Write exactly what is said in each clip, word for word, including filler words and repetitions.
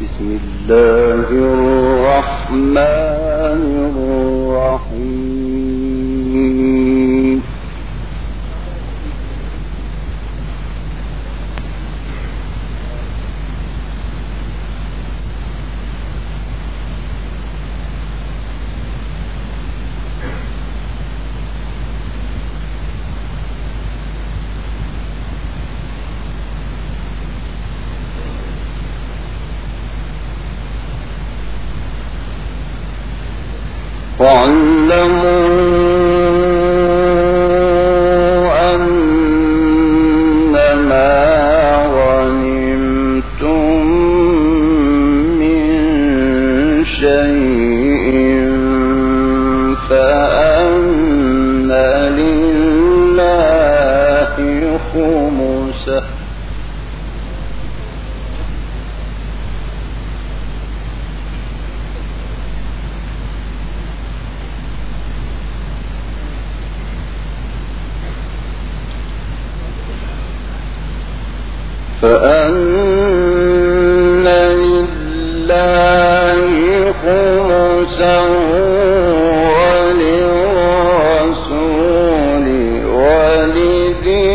بسم الله الرحمن الرحيم واعلموا أنما غنمتم من شيء فأن لله خمسه فأن لله خمسه وللرسول ولذي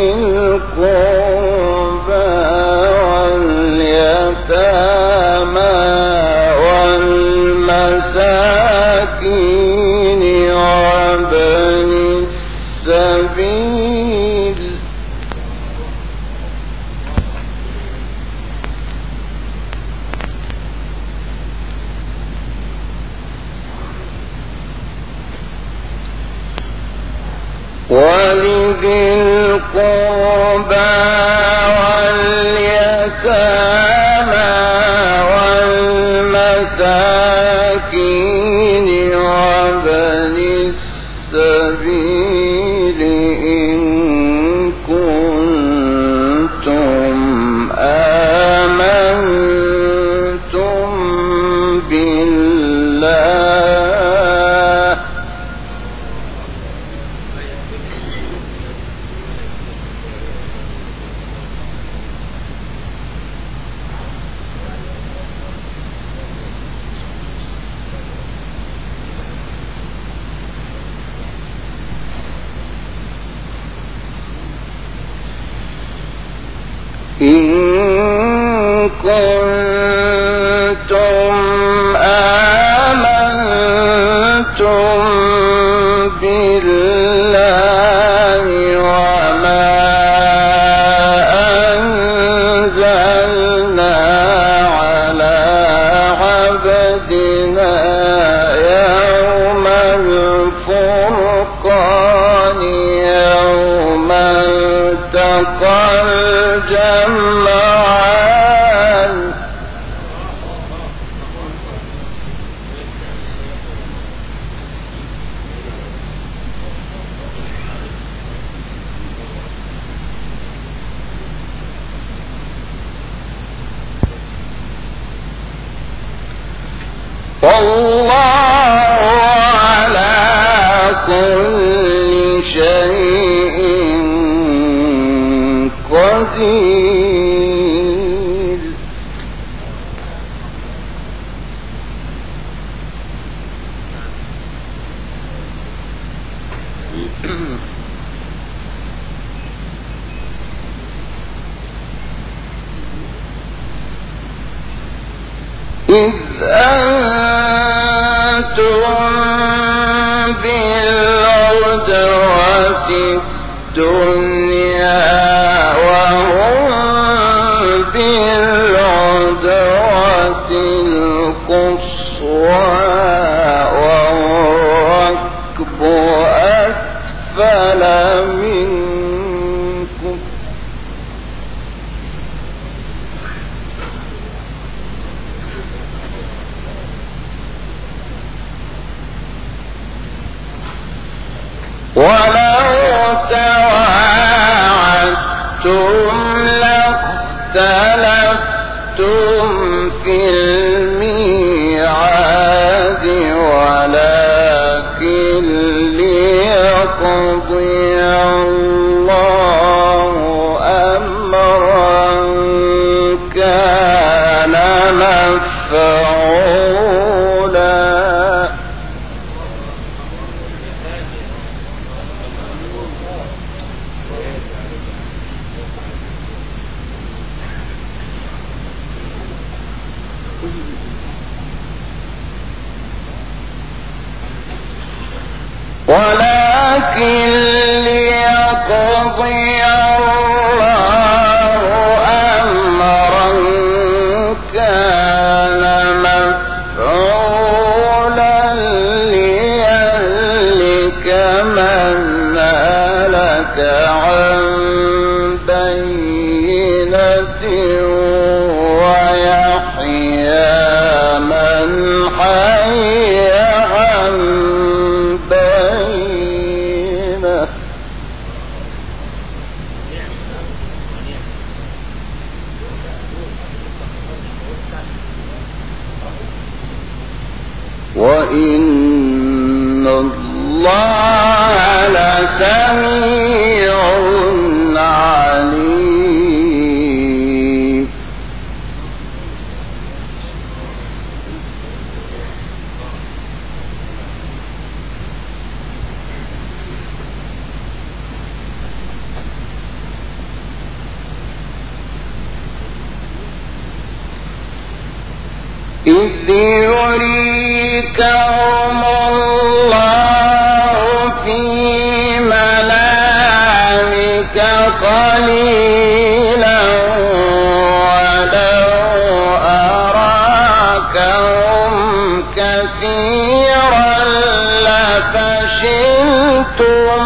القربى واليتامى والمساكين وابن السبيل ولذي القربى واليتامى والمساكين وابن السبيل إن كنتم آمنتم بالله إن كنتم آمنتم بالله وما أنزلنا على عبدنا يوم الفرقان يوم التقى الجمعان والله على كل شيء قدير إذ أنتم بالعدوة الدنيا وهم بالعدوة القصوى والركب أسفل منكم ولو تواعدتم لاختلفتم في الميعاد ولكن ليقضي الله أمرا كان مفعولا ولكن ليقضي الله أمرا كان مفعولا ليهلك من هلك عن بينة ويحيى من حي عن بينة. وإن الله لسميع عليم. إذ يريكهم الله في منامك قليلا ولو أراكهم كثيرا لفشلتم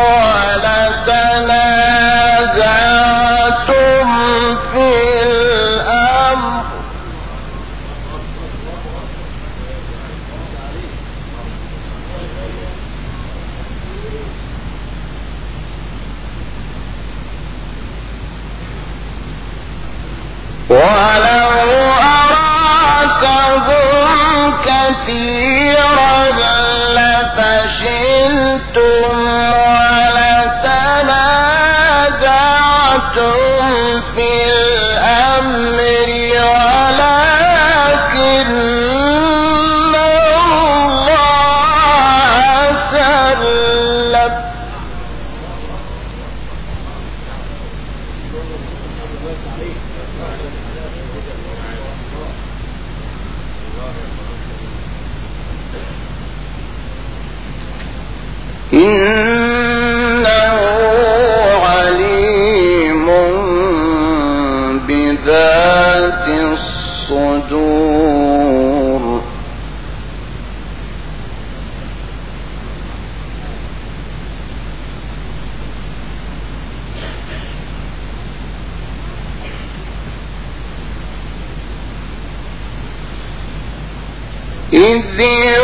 ولتنازعتم في الأمر ولو أراكهم كثيرا لفشلتم ولتنازعتم في الأمر ولكن الله سلم. إنه عليم بذات الصدور. إذ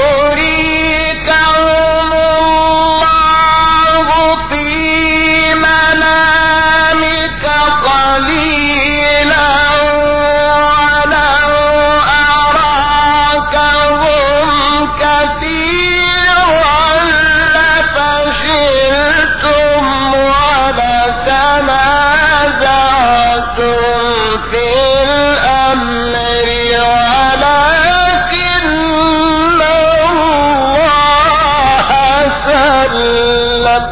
يريكهم الله في منامك قليلا ولو أراكهم كثيرا لفشلتم ولتنازعتم في الأمر ولكن الله سلم.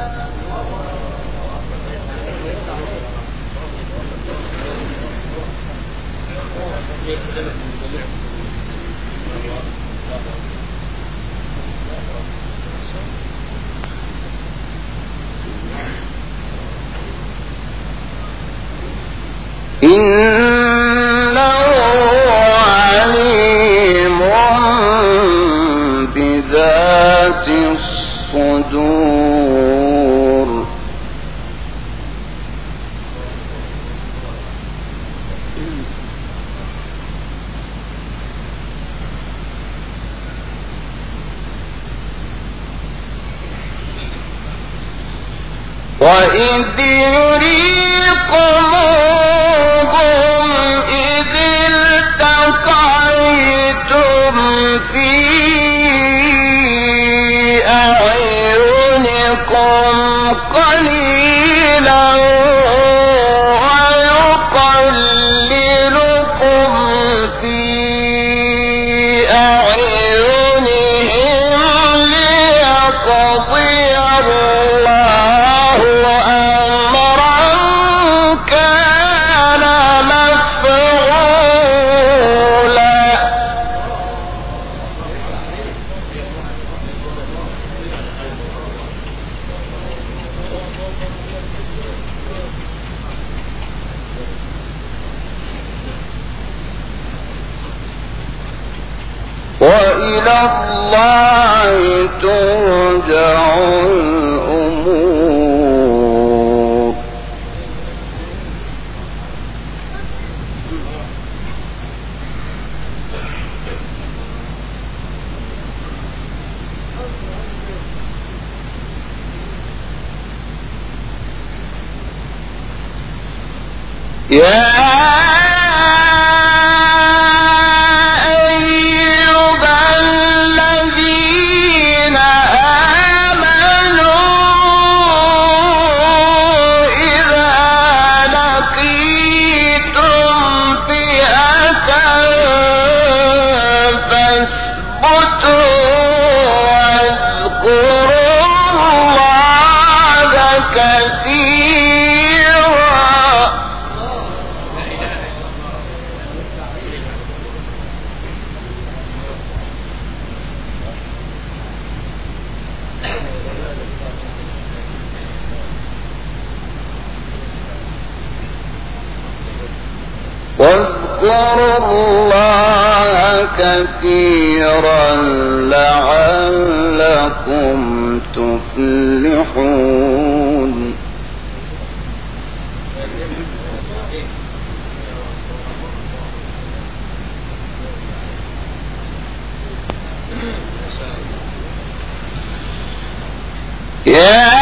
إنه عليم بذات الصدور. وإذ يريكموهم إذ التقيتم في أعينكم قليلا ويقللكم في أعينهم ليقضي الله أمرا كان وإلى الله ترجع الأمور. يا واذكروا الله كثيرا لعلكم تفلحون. يا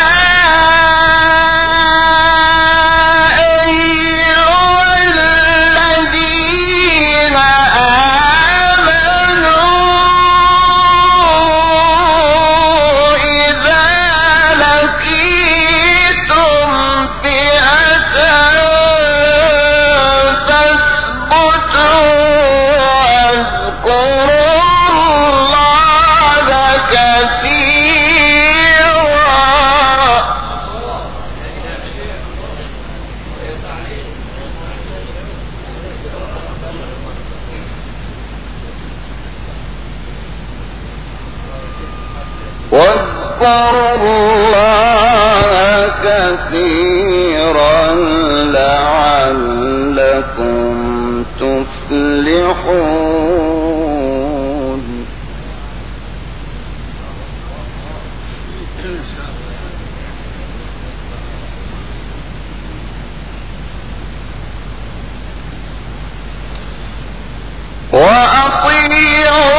واذكروا الله كثيرا لعلكم تفلحون. وأطيعوا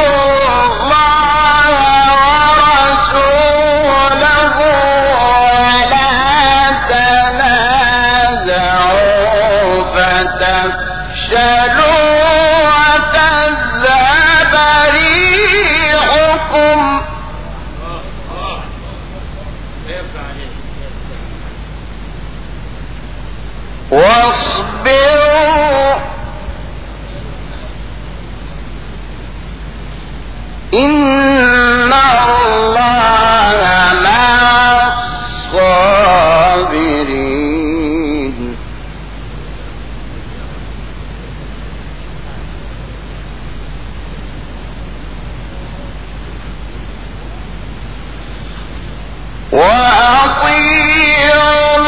واصبروا إن الله مع الصابرين. وأطيعوا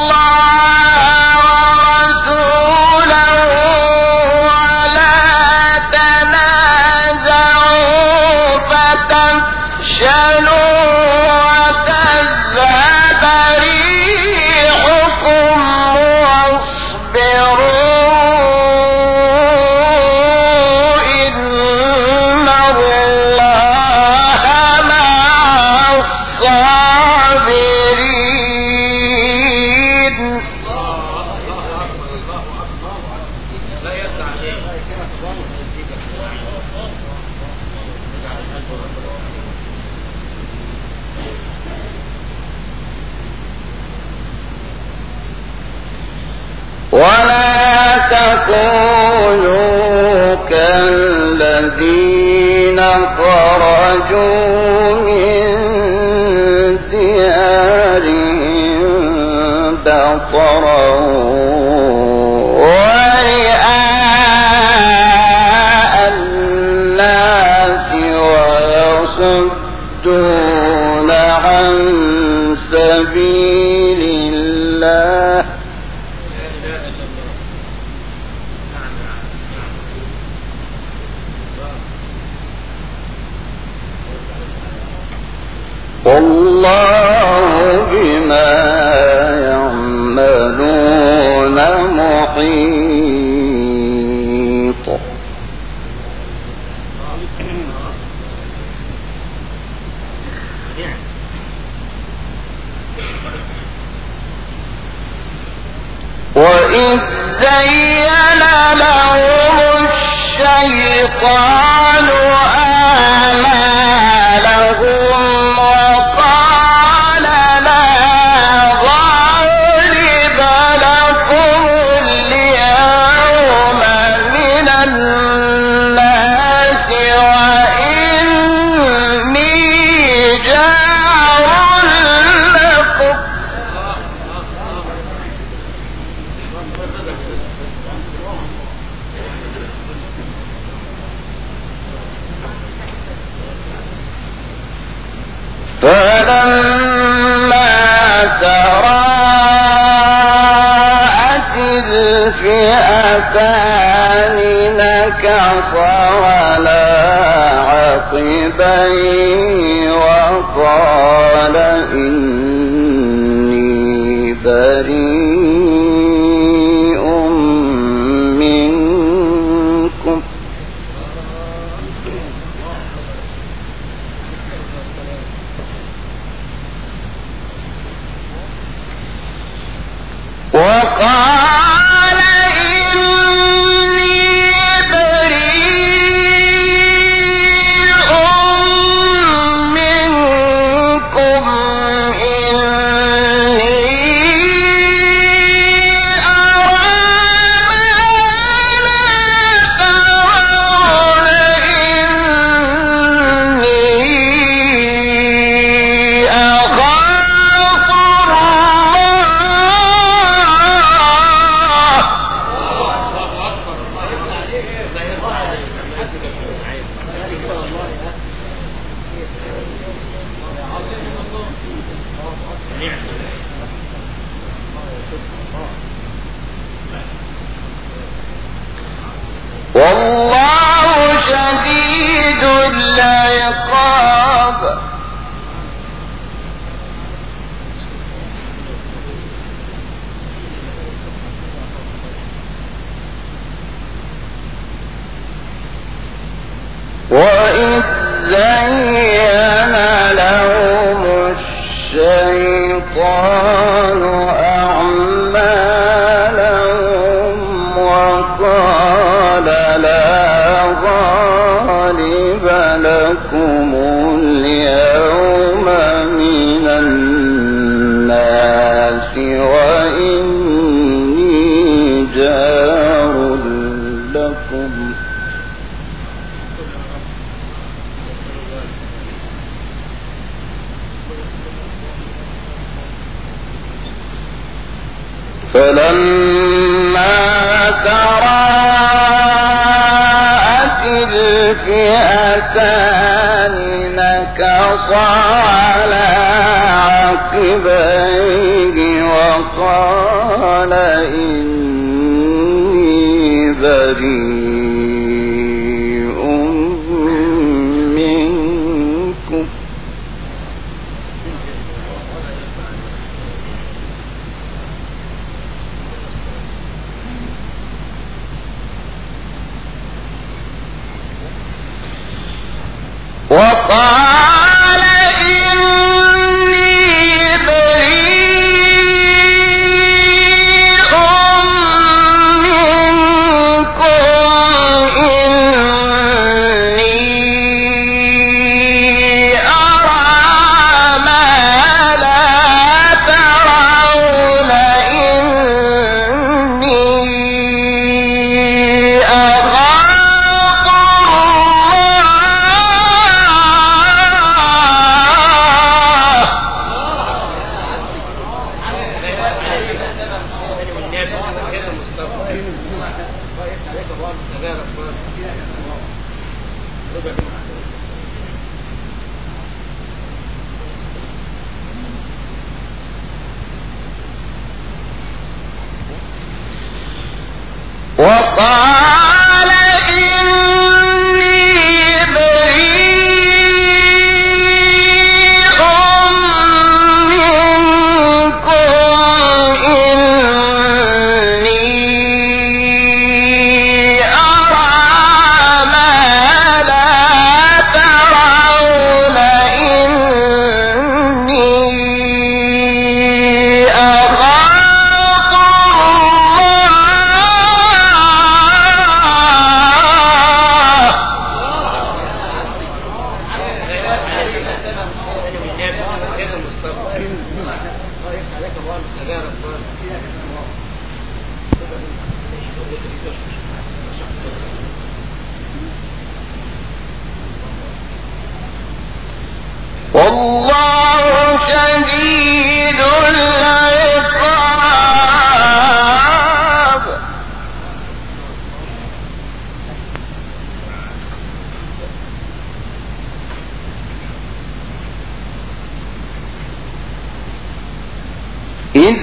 ولا تكونوا كالذين خرجوا من ديارهم بطرا ورئاء الناس ويصدون عن سبيل الله والله بما يعملون محيط. وإذ زين لهم الشيطان أعمالهم وقال لا غالب لكم اليوم من الناس وإني جار لكم فلما تراءت الفئتان نكص على عقبيه وقال إني بريء منكم وقال إني بريء منكم إني أرى ما لا والله شديد العقاب. وإذ زين لهم الشيطان أعمالهم وقال لا غالب لكم اليوم من الناس وإني جار لكم فلما تراءت الفئتان نكص على عقبيه وقال إني بريء منكم وقال إني بريء منكم إني أرى ما لا ترون إني أخاف وقال إني بريء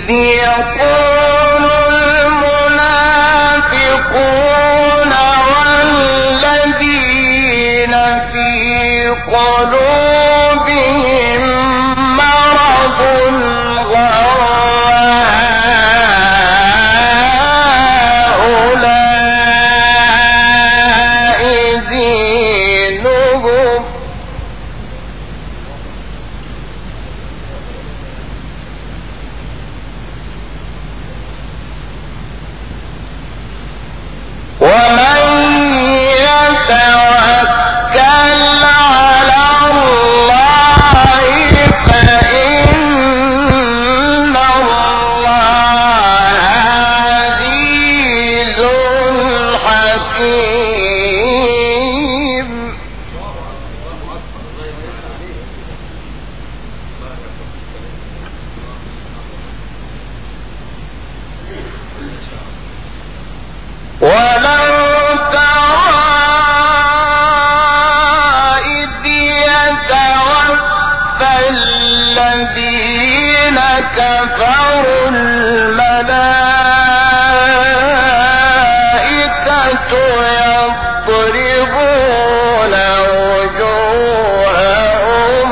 يقول المنافقون والذين في قلوبهم مرض غر هؤلاء دينهم ومن يتوكل على الله فإن الله عزيز حكيم. ولو ترى إذ يتوفى الذين كفروا الملائكة يضربون وجوههم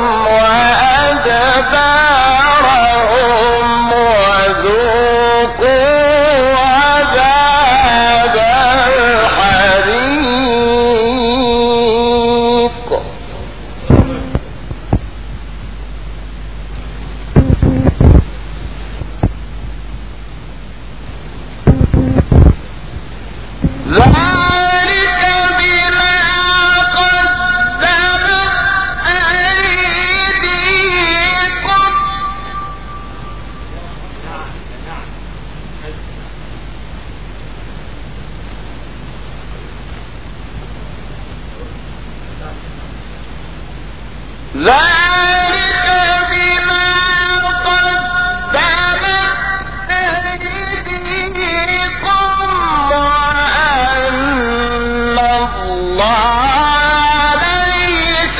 وأدبارهم وذوقوا عذاب الحريق. ذلك بما قدمت أيديكم ذلك بما قدمت أيديكم وأن الله ليس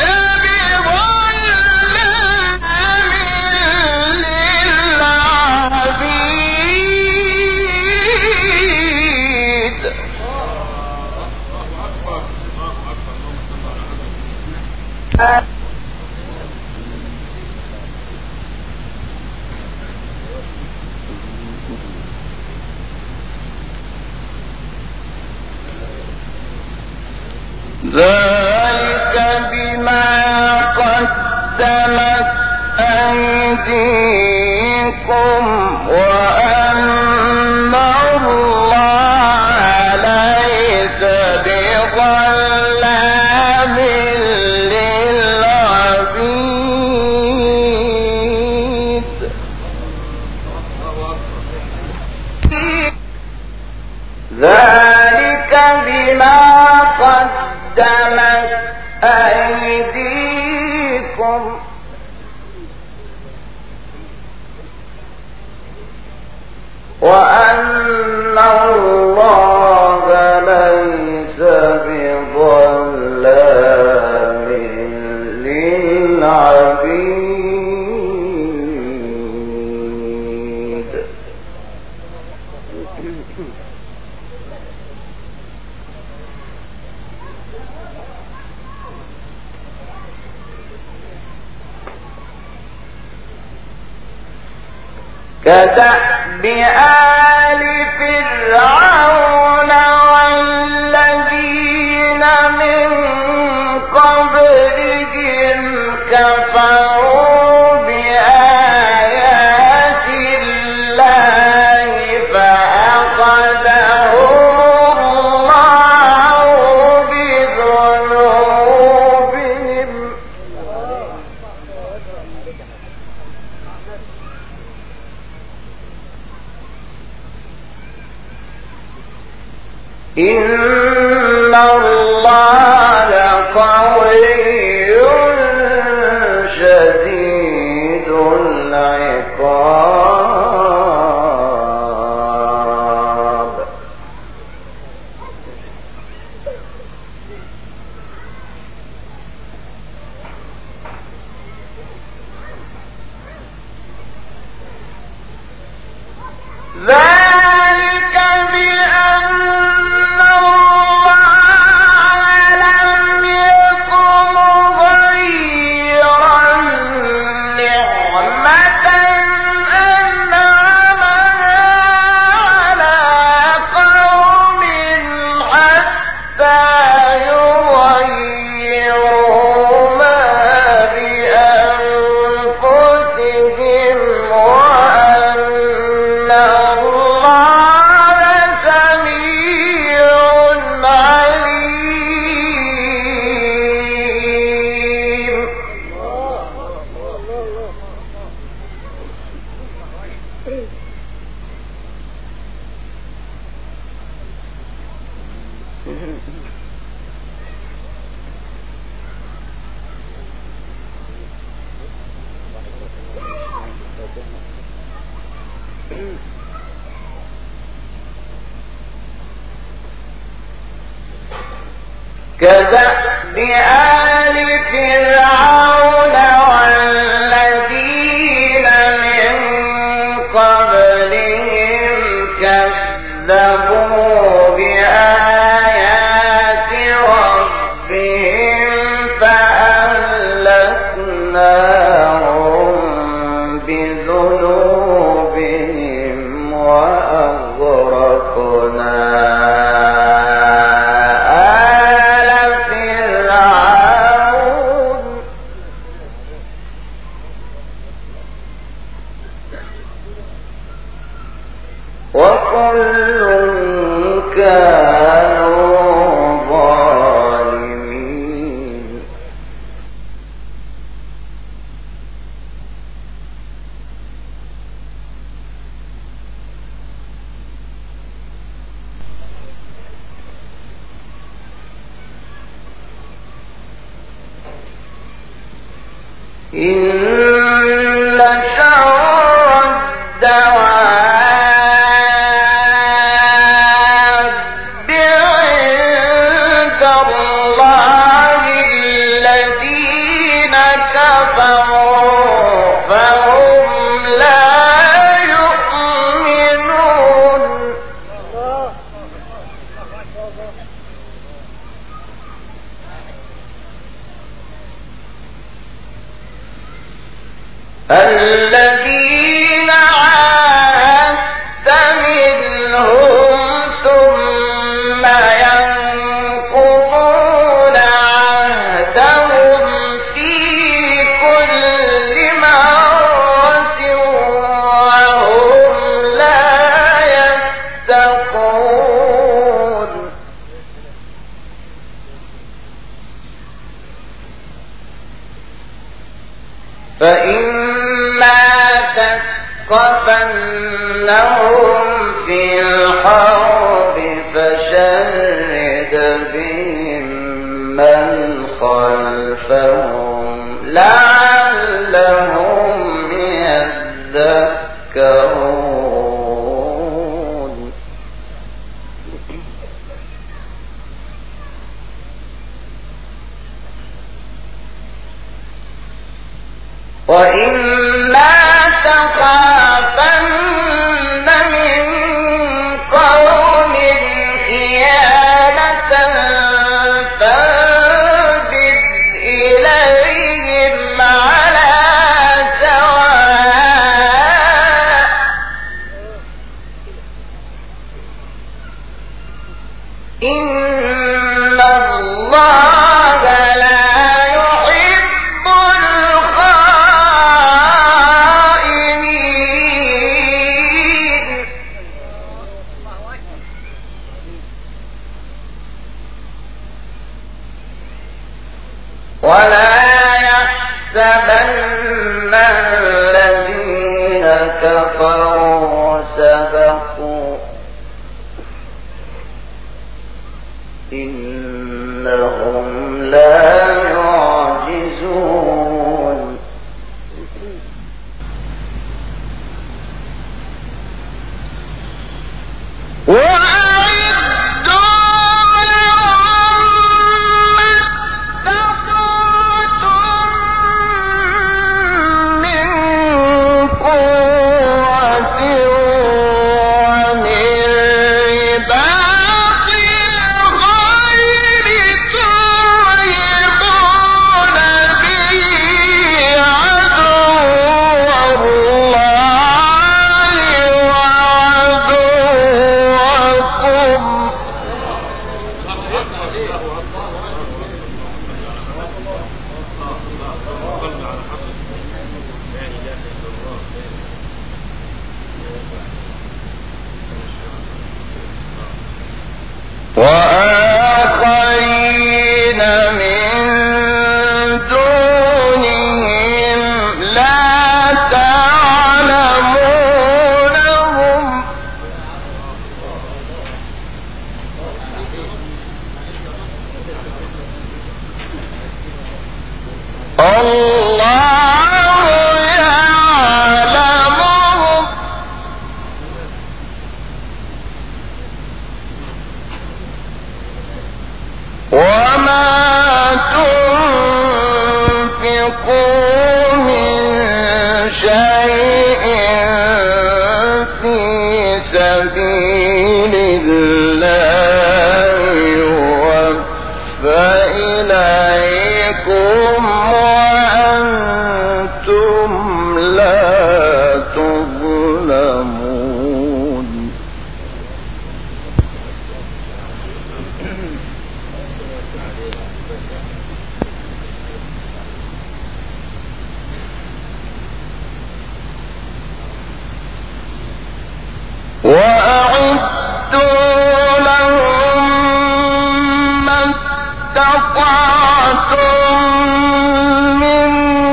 بظلام للعبيد. ذلك بما قدمت أيديكم وأن الله ليس بظلام للعبيد. ذلك بما قدمت أيديكم وأن الله ليس بظلام للعبيد. كدأب آل فرعون والذين من قبلهم كفروا بآيات الله فأخذهم الله بذنوبهم. إن الله قوي شديد العقاب. كدأب آل فرعون والذين من قبلهم كذبوا بآيات ربهم فأهلكناهم بذنوبهم وأغرقنا إن شر الدواب عند الله الذين كفروا فهم لا يؤمنون. الذين عاهدت منهم ثم ينقضون عهدهم في كل مرة وهم لا يتقون. فإما تثقفنهم في الحرب فشرد بهم من خلفهم لعلهم يذكرون. وإما تخافن من قوم خيانة فانبذ إليهم على سواء إن الله لا يحب الخائنين. ولا يحسبن الذين كفروا سبقوا إنهم لا يعجزون. وآخرين من دونهم لا تعلمونهم وما تنفقوا من شيء في سبيل الله يوفى إليكم وأنتم لا تظلمون. وأعدوا لهم ما استطعتم من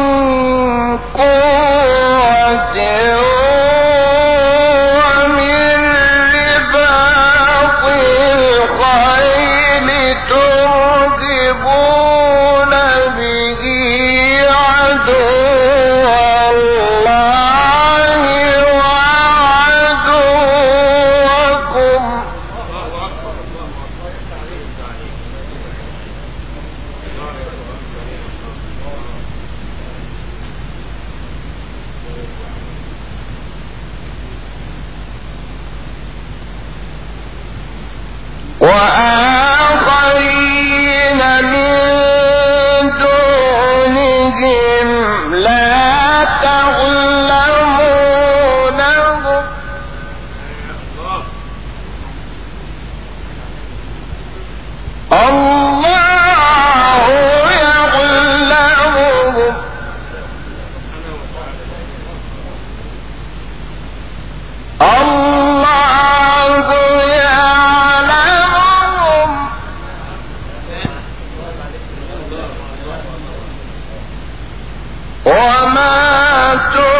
قوة ومن رباط الخيل ترهبون به عدو الله وعدوكم وآخرين من دونهم لا تعلمونهم الله يعلمهم الله يعلمهم وما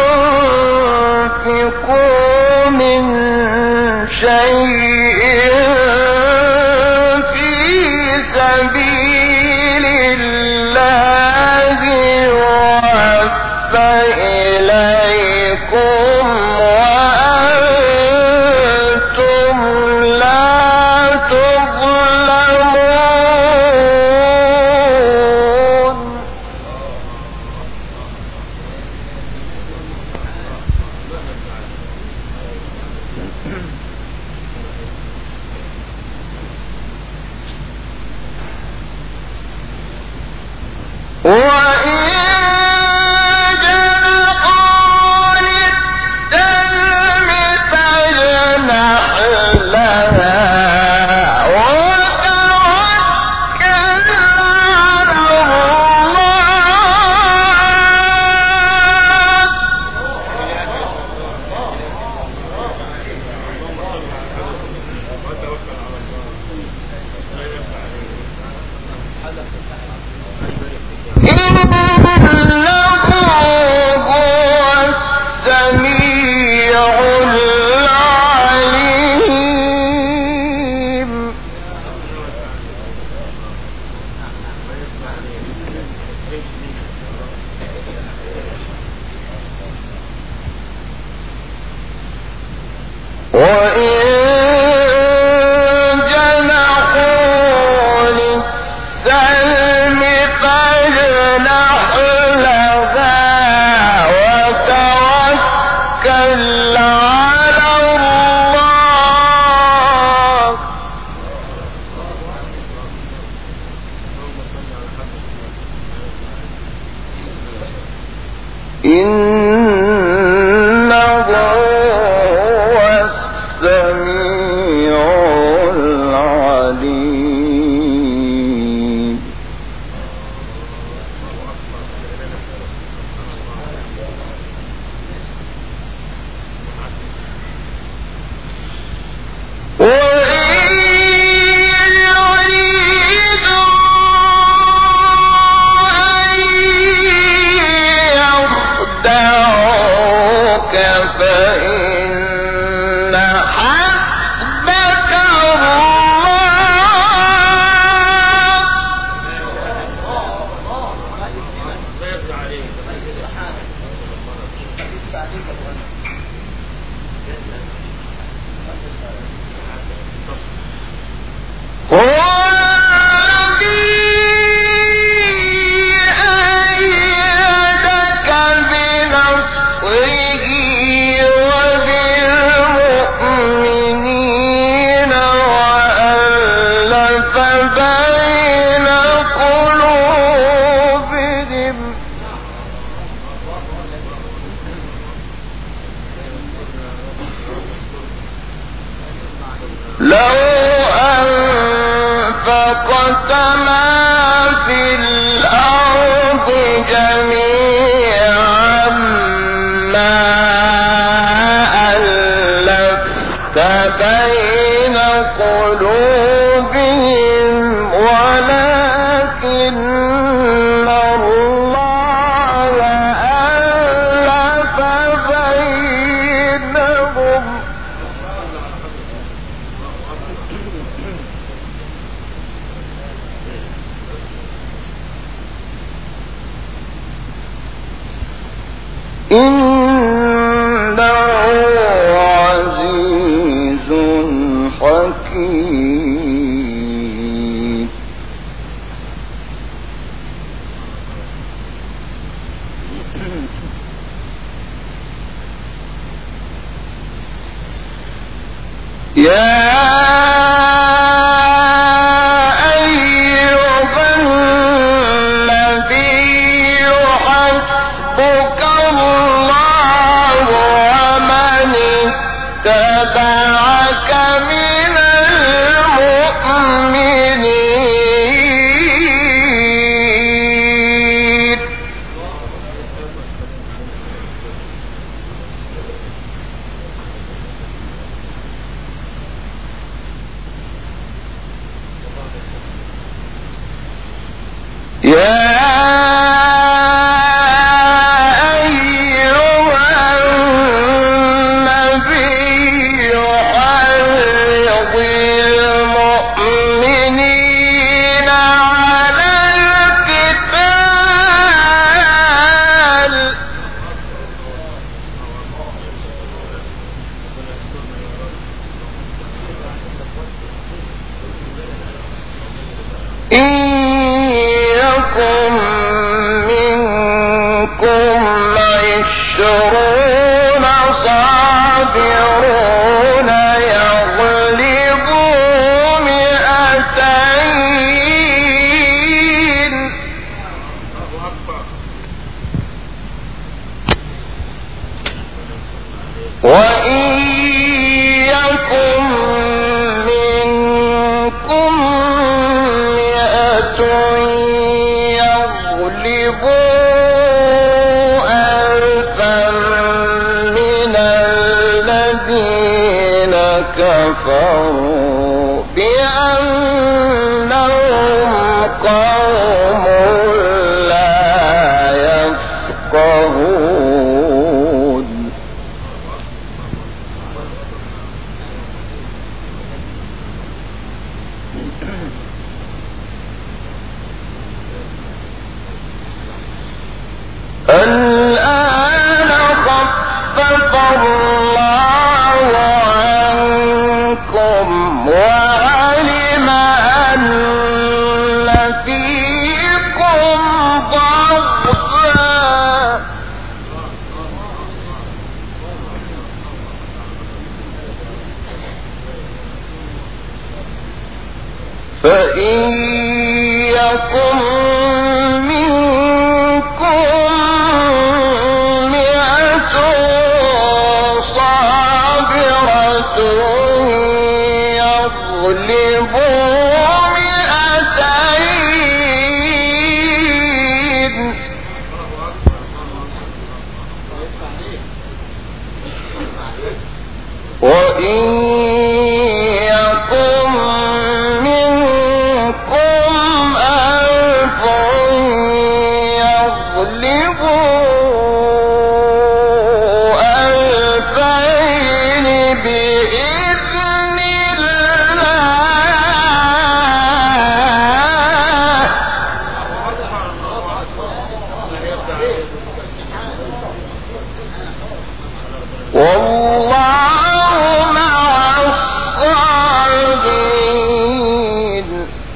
تنفقوا من شيء في سبيل الله يوفى إليكم وأنتم لا تظلمون. وإن جنحوا للسلم فاجنح لها وتوكل على إنه هو السميع العليم. وإن جنحوا للسلم فاجنح لها وتوكل على الله إنه هو السميع العليم. وإن يريدوا أن يخدعوا أنفقت ما في الأرض جميعا ما ألفت بين قلوبهم ولكن الله ألف بينهم إنه عزيز حكيم يا اتبعك من المؤمنين يا عشرون صابرون يغلبوا مئتين وإن يكن منكم مئة يغلبوا كفروا بأنهم قوم لا يفقهون الآن خفف الله عنكم وعلم أن فيكم ضعفا فإن يكن وإن يكن منكم ألف يغلبوا ألفين بإذن الله والله مع الصابرين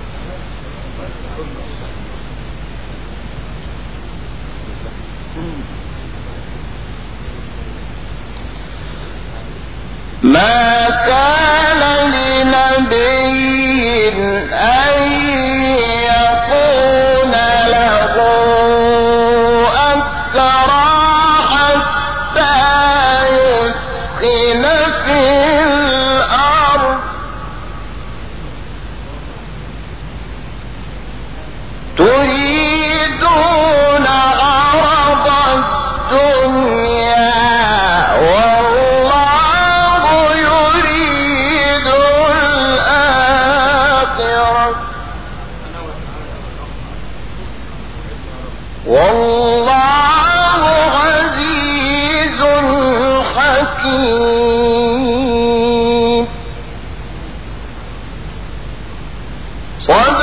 ما كان لنبي أن يكون له أسرى حتى يثخن في الأرض رب والله عزيز حكيم. صدق